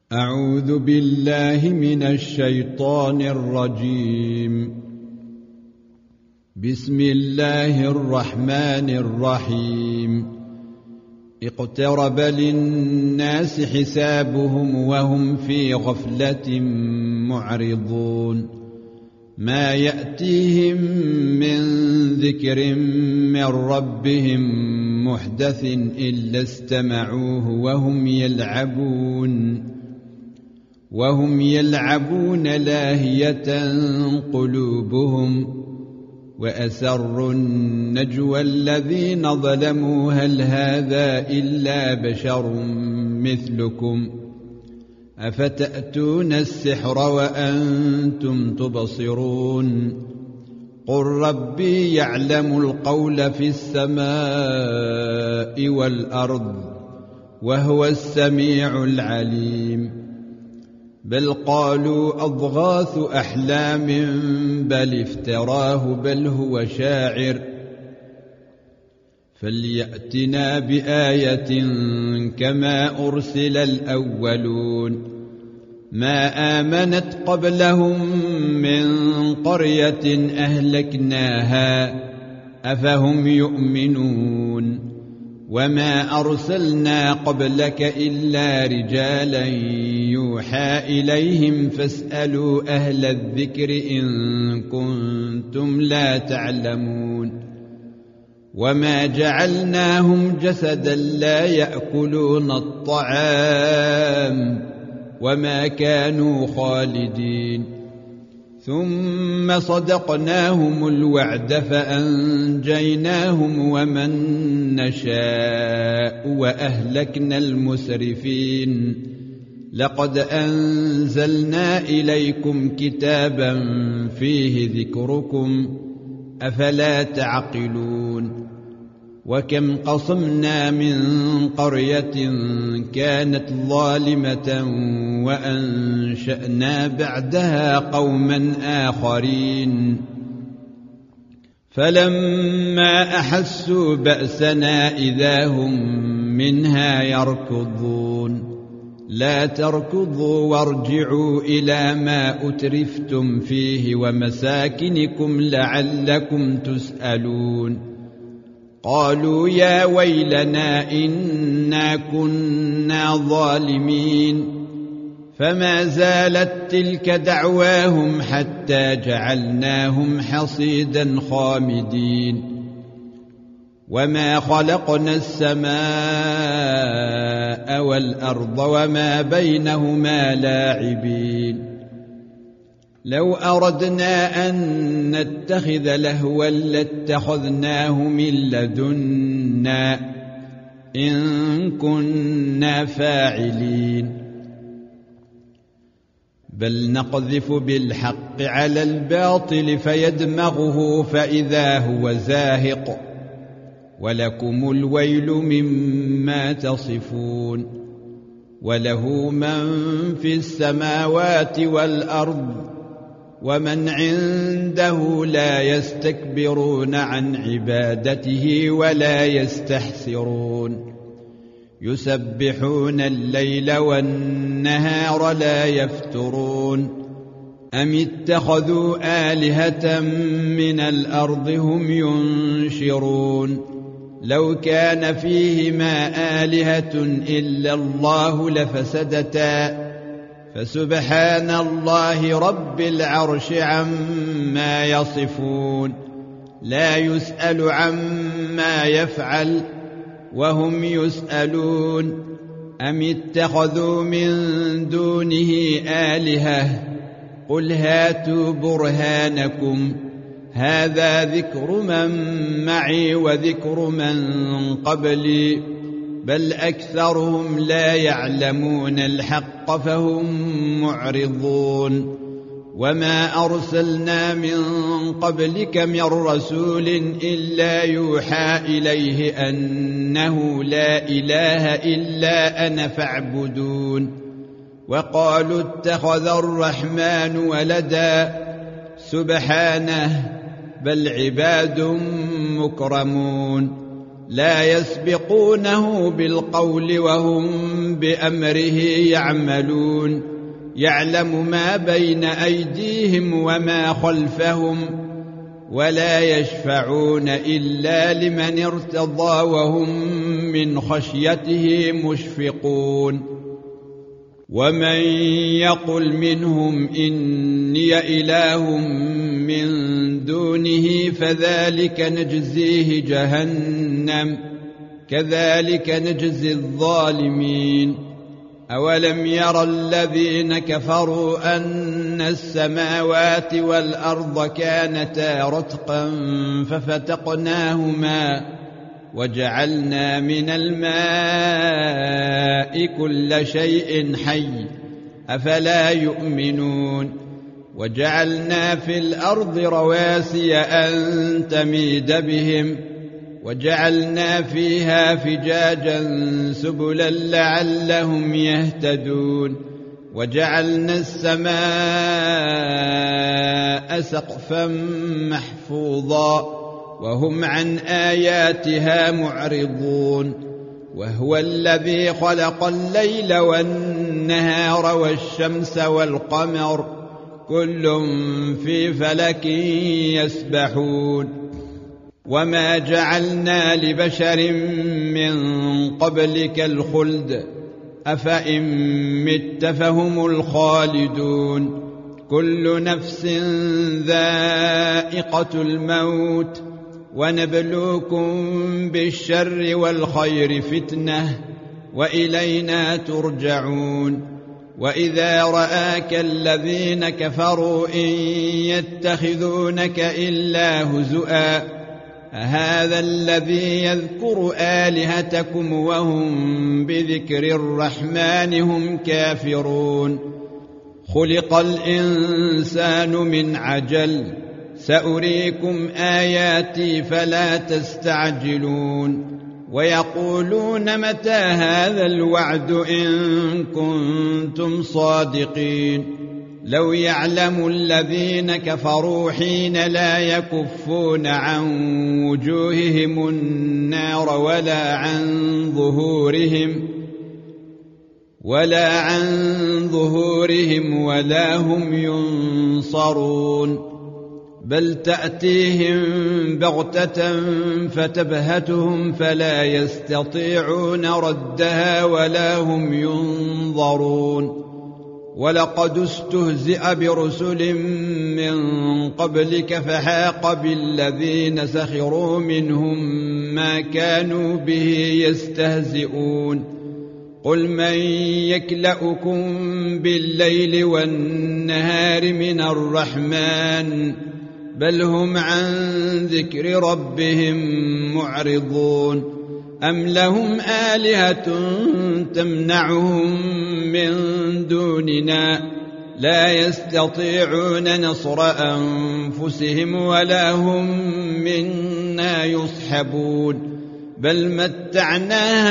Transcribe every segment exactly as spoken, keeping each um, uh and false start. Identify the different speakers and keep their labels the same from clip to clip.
Speaker 1: أعوذ بالله من الشيطان الرجيم. بسم الله الرحمن الرحيم. اقترب للناس حسابهم وهم في غفلة معرضون. ما يأتيهم من ذكر من ربهم محدث إلا استمعوه وهم يلعبون وهم يلعبون لاهية قلوبهم وأسروا النجوى الذين ظلموا هل هذا إلا بشر مثلكم أفتأتون السحر وأنتم تبصرون. قل ربي يعلم القول في السماء والأرض وهو السميع العليم. بل قالوا أضغاث أحلام بل افتراه بل هو شاعر فليأتنا بآية كما أرسل الأولون. ما آمنت قبلهم من قرية أهلكناها أفهم يؤمنون. وما أرسلنا قبلك إلا رجالا يوحى إليهم فاسألوا أهل الذكر إن كنتم لا تعلمون. وما جعلناهم جسدا لا يأكلون الطعام وما كانوا خالدين. ثم صدقناهم الوعد فأنجيناهم ومن نشاء وأهلكنا المسرفين. لقد أنزلنا إليكم كتابا فيه ذكركم أفلا تعقلون. وكم قصمنا من قرية كانت ظالمة وأنشأنا بعدها قوما آخرين فلما أحسوا بأسنا إذا هم منها يركضون. لا تركضوا وارجعوا إلى ما أترفتم فيه ومساكنكم لعلكم تسألون. قالوا يا ويلنا إنا كنا ظالمين. فما زالت تلك دعواهم حتى جعلناهم حصيدا خامدين. وما خلقنا السماء والأرض وما بينهما لاعبين. لو أردنا أن نتخذ لهوا لاتخذناه من لدنا إن كنا فاعلين. بل نقذف بالحق على الباطل فيدمغه فإذا هو زاهق ولكم الويل مما تصفون. وله من في السماوات والأرض ومن عنده لا يستكبرون عن عبادته ولا يستحسرون. يسبحون الليل والنهار لا يفترون. أم اتخذوا آلهة من الأرض هم ينشرون. لو كان فيهما آلهة إلا الله لفسدتا فسبحان الله رب العرش عما يصفون. لا يسأل عما يفعل وهم يسألون. أم اتخذوا من دونه آلهة قل هاتوا برهانكم هذا ذكر من معي وذكر من قبلي بل أكثرهم لا يعلمون الحق فهم معرضون. وما أرسلنا من قبلك من رسول إلا يوحى إليه أنه لا إله إلا أنا فاعبدون. وقالوا اتخذ الرحمن ولدا سبحانه بل عباد مكرمون. لا يسبقونه بالقول وهم بأمره يعملون يعلم ما بين أيديهم وما خلفهم ولا يشفعون إلا لمن ارتضى وهم من خشيته مشفقون ومن يقل منهم إني إله من دونه فذلك نجزيه جهنم كذلك نجزي الظالمين أولم يرى الذين كفروا أن السماوات والأرض كانتا رتقا ففتقناهما وجعلنا من الماء كل شيء حي أفلا يؤمنون وجعلنا في الأرض رواسي أن تميد بهم وجعلنا فيها فجاجا سبلا لعلهم يهتدون وجعلنا السماء سقفا محفوظا وهم عن آياتها معرضون وهو الذي خلق الليل والنهار والشمس والقمر كل في فلك يسبحون وما جعلنا لبشر من قبلك الخلد أفإن مت فهم الخالدون كل نفس ذائقة الموت ونبلوكم بالشر والخير فتنة وإلينا ترجعون وإذا رآك الذين كفروا إن يتخذونك إلا هزؤا أهذا الذي يذكر آلهتكم وهم بذكر الرحمن هم كافرون خلق الإنسان من عجل سأريكم آياتي فلا تستعجلون ويقولون متى هذا الوعد إن كنتم صادقين لو يعلم الذين كفروا حين لا يكفون عن وجوههم النار ولا عن ظهورهم ولا عن ظهورهم ولا هم ينصرون بل تأتيهم بغتة فتبهتهم فلا يستطيعون ردها ولا هم ينظرون ولقد استهزئ برسل من قبلك فحاق بالذين سخروا منهم ما كانوا به يستهزئون قل من يكلؤكم بالليل والنهار من الرحمن بل هم عن ذكر ربهم معرضون أم لهم آلهة تمنعهم من دوننا لا يستطيعون نصر أنفسهم ولا هم منا يصحبون بل متعنا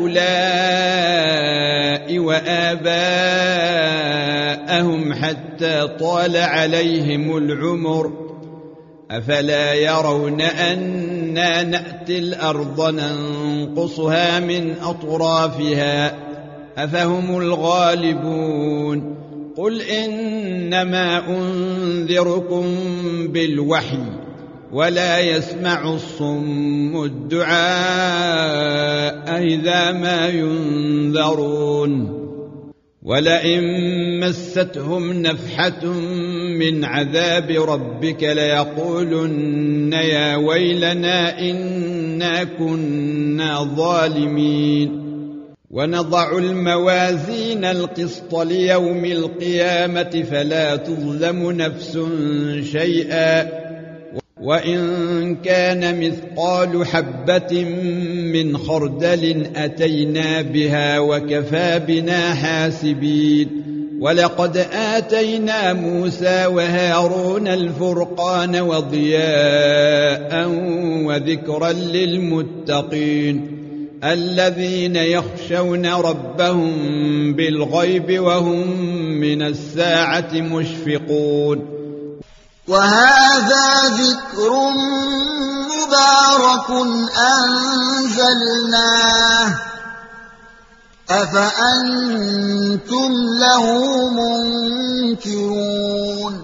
Speaker 1: هؤلاء وآباءهم حتى طال عليهم العمر أفلا يرون أنا نأتي الأرض ننقصها من أطرافها أفهم الغالبون قل إنما أنذركم بالوحي ولا يسمع الصم الدعاء إذا ما ينذرون ولئن مستهم نفحة من عذاب ربك ليقولن يا ويلنا إنا كنا ظالمين ونضع الموازين القسط ليوم القيامة فلا تظلم نفس شيئا وإن كان مثقال حبة من خردل أتينا بها وكفى بنا حاسبين ولقد آتينا موسى وهارون الفرقان وضياء وذكرا للمتقين الذين يخشون ربهم بالغيب وهم من الساعة مشفقون
Speaker 2: وهذا ذكر من مبارك أنزلناه أفأنتم له منكرون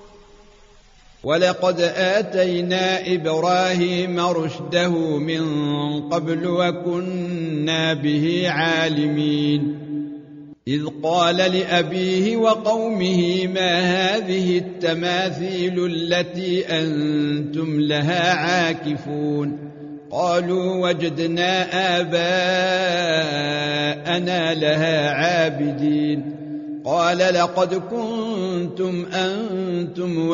Speaker 1: ولقد آتينا إبراهيم رشده من قبل وكنا به عالمين إذ قال لأبيه وقومه ما هذه التماثيل التي أنتم لها عاكفون قالوا وجدنا آباءنا لها عابدين قال لقد كنتم أنتم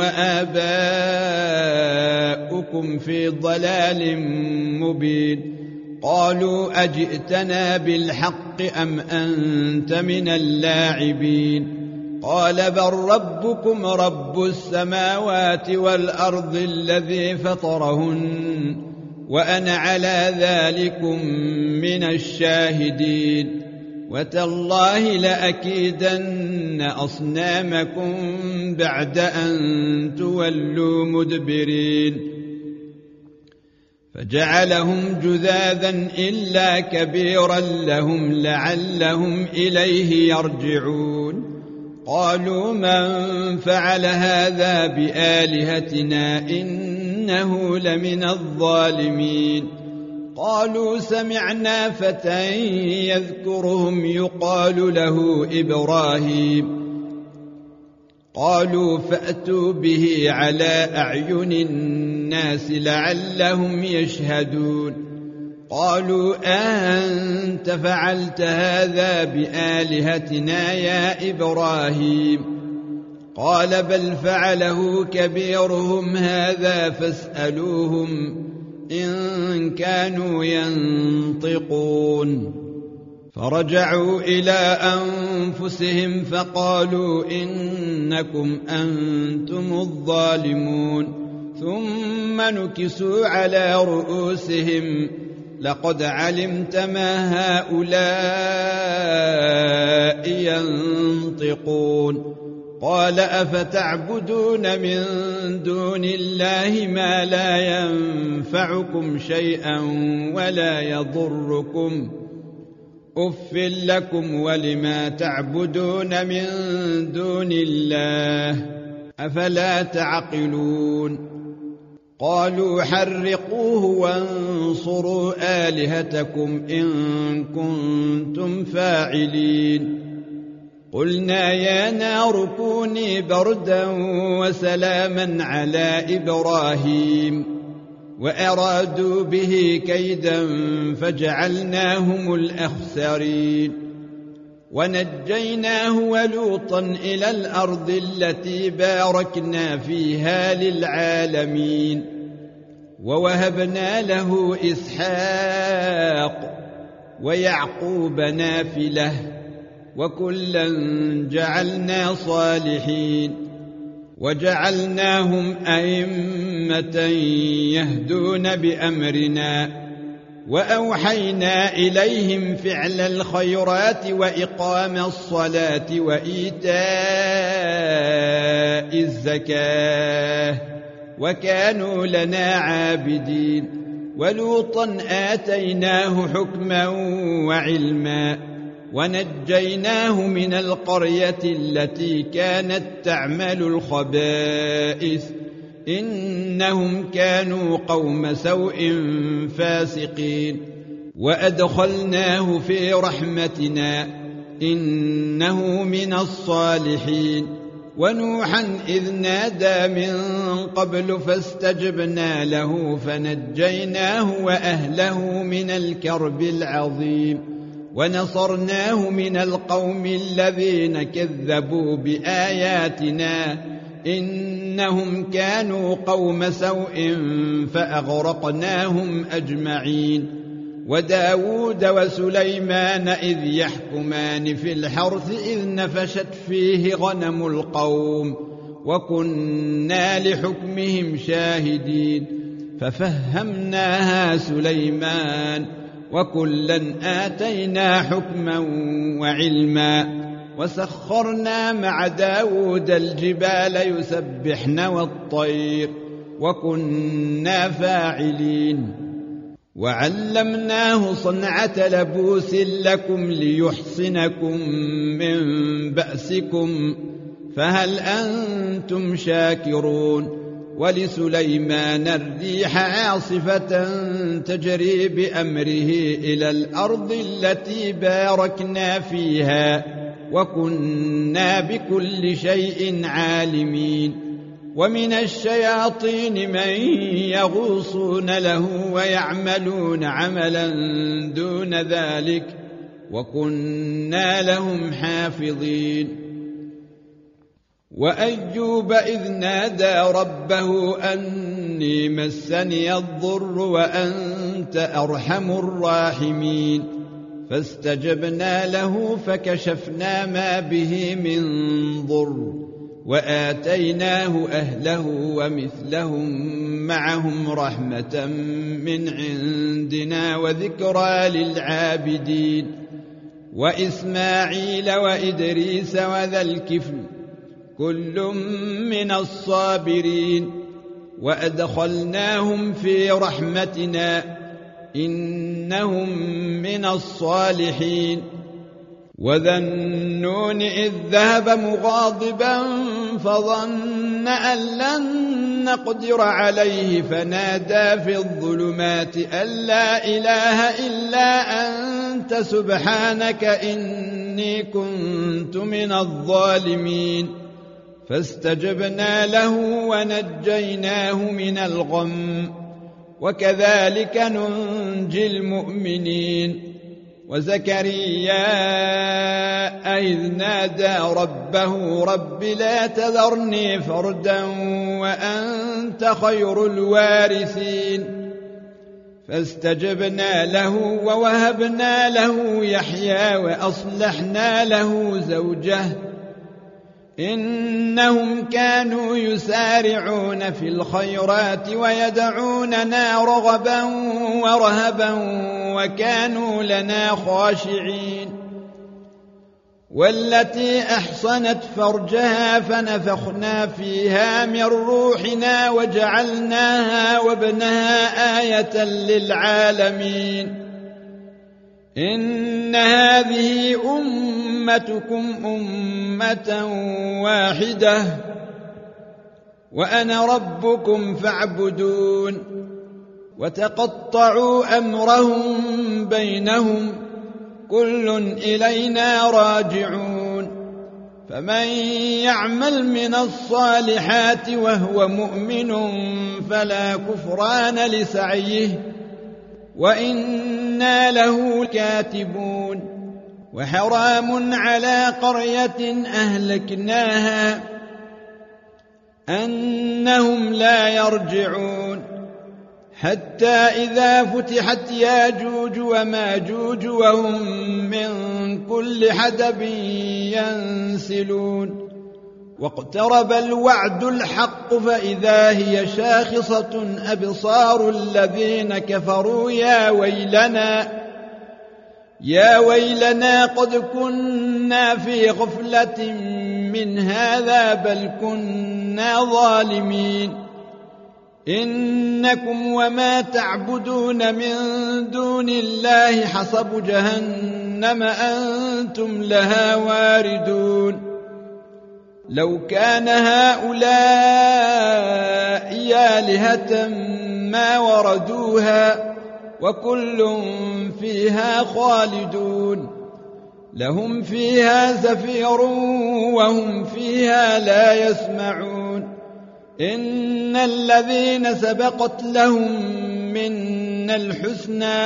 Speaker 1: وآباؤكم في ضلال مبين قالوا أجئتنا بالحق أم أنت من اللاعبين قال بل ربكم رب السماوات والأرض الذي فطرهن وأنا على ذلكم من الشاهدين وتالله لأكيدن أصنامكم بعد أن تولوا مدبرين فجعلهم جذاذا إلا كبيرا لهم لعلهم إليه يرجعون قالوا من فعل هذا بآلهتنا إنه لمن الظالمين قالوا سمعنا فتى يذكرهم يقال له إبراهيم قالوا فأتوا به على أعين الناس لعلهم يشهدون قالوا أنت فعلت هذا بآلهتنا يا إبراهيم قال بل فعله كبيرهم هذا فاسألوهم إن كانوا ينطقون فرجعوا إلى أنفسهم فقالوا إنكم أنتم الظالمون ثم نكسوا على رؤوسهم لقد علمت ما هؤلاء ينطقون قال أفتعبدون من دون الله ما لا ينفعكم شيئا ولا يضركم أف لكم ولما تعبدون من دون الله أفلا تعقلون قالوا حرقوه وانصروا آلهتكم إن كنتم فاعلين قلنا يا نار كوني بردا وسلاما على إبراهيم وأرادوا به كيدا فجعلناهم الأخسرين ونجيناه ولوطا إلى الأرض التي باركنا فيها للعالمين ووهبنا له إسحاق ويعقوب نافلة وكلا جعلنا صالحين وجعلناهم أئمة يهدون بأمرنا وأوحينا إليهم فعل الخيرات وإقام الصلاة وإيتاء الزكاة وكانوا لنا عابدين ولوطا آتيناه حكما وعلما ونجيناه من القرية التي كانت تعمل الخبائث إنهم كانوا قوم سوء فاسقين وأدخلناه في رحمتنا إنه من الصالحين ونوحا إذ نادى من قبل فاستجبنا له فنجيناه وأهله من الكرب العظيم ونصرناه من القوم الذين كذبوا بآياتنا إنهم كانوا قوم سوء فأغرقناهم أجمعين وداود وسليمان إذ يحكمان في الحرث إذ نفشت فيه غنم القوم وكنا لحكمهم شاهدين ففهمناها سليمان وكلا آتينا حكما وعلما وسخرنا مع داود الجبال يسبحن والطير وكنا فاعلين وعلمناه صنعة لبوس لكم ليحصنكم من بأسكم فهل أنتم شاكرون ولسليمان الريح عاصفة تجري بأمره إلى الأرض التي باركنا فيها وكنا بكل شيء عالمين ومن الشياطين من يغوصون له ويعملون عملا دون ذلك وكنا لهم حافظين وأيوب إذ نادى ربه أني مسني الضر وأنت أرحم الراحمين فاستجبنا له فكشفنا ما به من ضر وآتيناه أهله ومثلهم معهم رحمة من عندنا وذكرى للعابدين وإسماعيل وإدريس وذا الكفل كل من الصابرين وأدخلناهم في رحمتنا إنهم من الصالحين وذا النون إذ ذهب مغاضبا فظن أن لن نقدر عليه فنادى في الظلمات أن لا إله إلا أنت سبحانك إني كنت من الظالمين فاستجبنا له ونجيناه من الغم وكذلك ننجي المؤمنين وزكريا إذ نادى ربه رب لا تذرني فردا وأنت خير الوارثين فاستجبنا له ووهبنا له يحيى وأصلحنا له زوجه إنهم كانوا يسارعون في الخيرات ويدعوننا رغبا ورهبا وكانوا لنا خاشعين والتي أحصنت فرجها فنفخنا فيها من روحنا وجعلناها وابنها آية للعالمين إن هذه أمتكم أمة واحدة وأنا ربكم فاعبدون وتقطعوا أمرهم بينهم كل إلينا راجعون فمن يعمل من الصالحات وهو مؤمن فلا كفران لسعيه وإنا له كاتبون وحرام على قرية أهلكناها أنهم لا يرجعون حتى إذا فتحت ياجوج وماجوج وهم من كل حدب ينسلون واقترب الوعد الحق فإذا هي شاخصة أبصار الذين كفروا يا ويلنا يا ويلنا قد كنا في غفلة من هذا بل كنا ظالمين إنكم وما تعبدون من دون الله حصب جهنم أنتم لها واردون لو كان هؤلاء آلهة ما وردوها وكل فيها خالدون لهم فيها زفير وهم فيها لا يسمعون إن الذين سبقت لهم منا الحسنى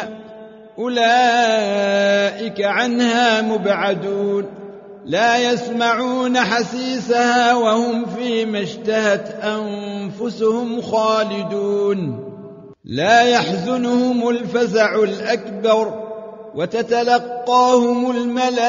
Speaker 1: أولئك عنها مبعدون لا يسمعون حسيسها وهم فيما اشتهت أنفسهم خالدون لا يحزنهم الفزع الأكبر وتتلقاهم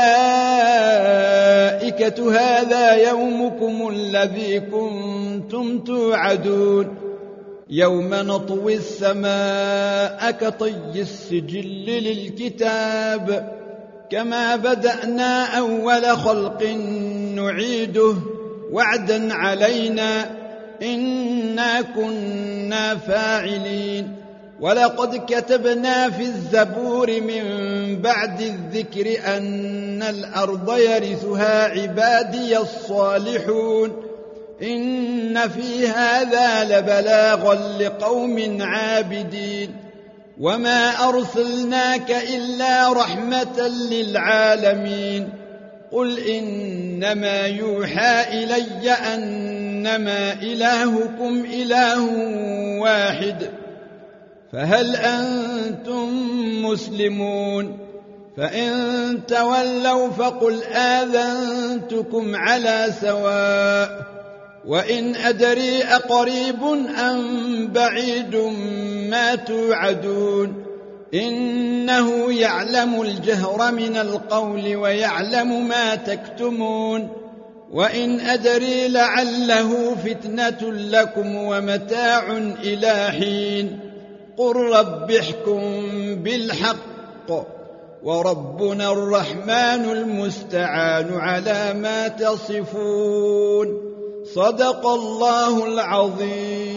Speaker 1: الملائكة هذا يومكم الذي كنتم توعدون يوم نطوي السماء كطي السجل للكتاب كما بدأنا أول خلق نعيده وعدا علينا إنا كنا فاعلين ولقد كتبنا في الزبور من بعد الذكر أن الأرض يرثها عبادي الصالحون إن في هذا لبلاغا لقوم عابدين وما أرسلناك إلا رحمة للعالمين قل إنما يوحى إلي أنما إلهكم إله واحد فهل أنتم مسلمون فإن تولوا فقل آذنتكم على سواء وإن أدري أقريب أم بعيد ما توعدون إنه يعلم الجهر من القول ويعلم ما تكتمون وإن أدري لعله فتنة لكم ومتاع إلى حين قل رب احكم بالحق وربنا الرحمن المستعان على ما تصفون صدق الله العظيم.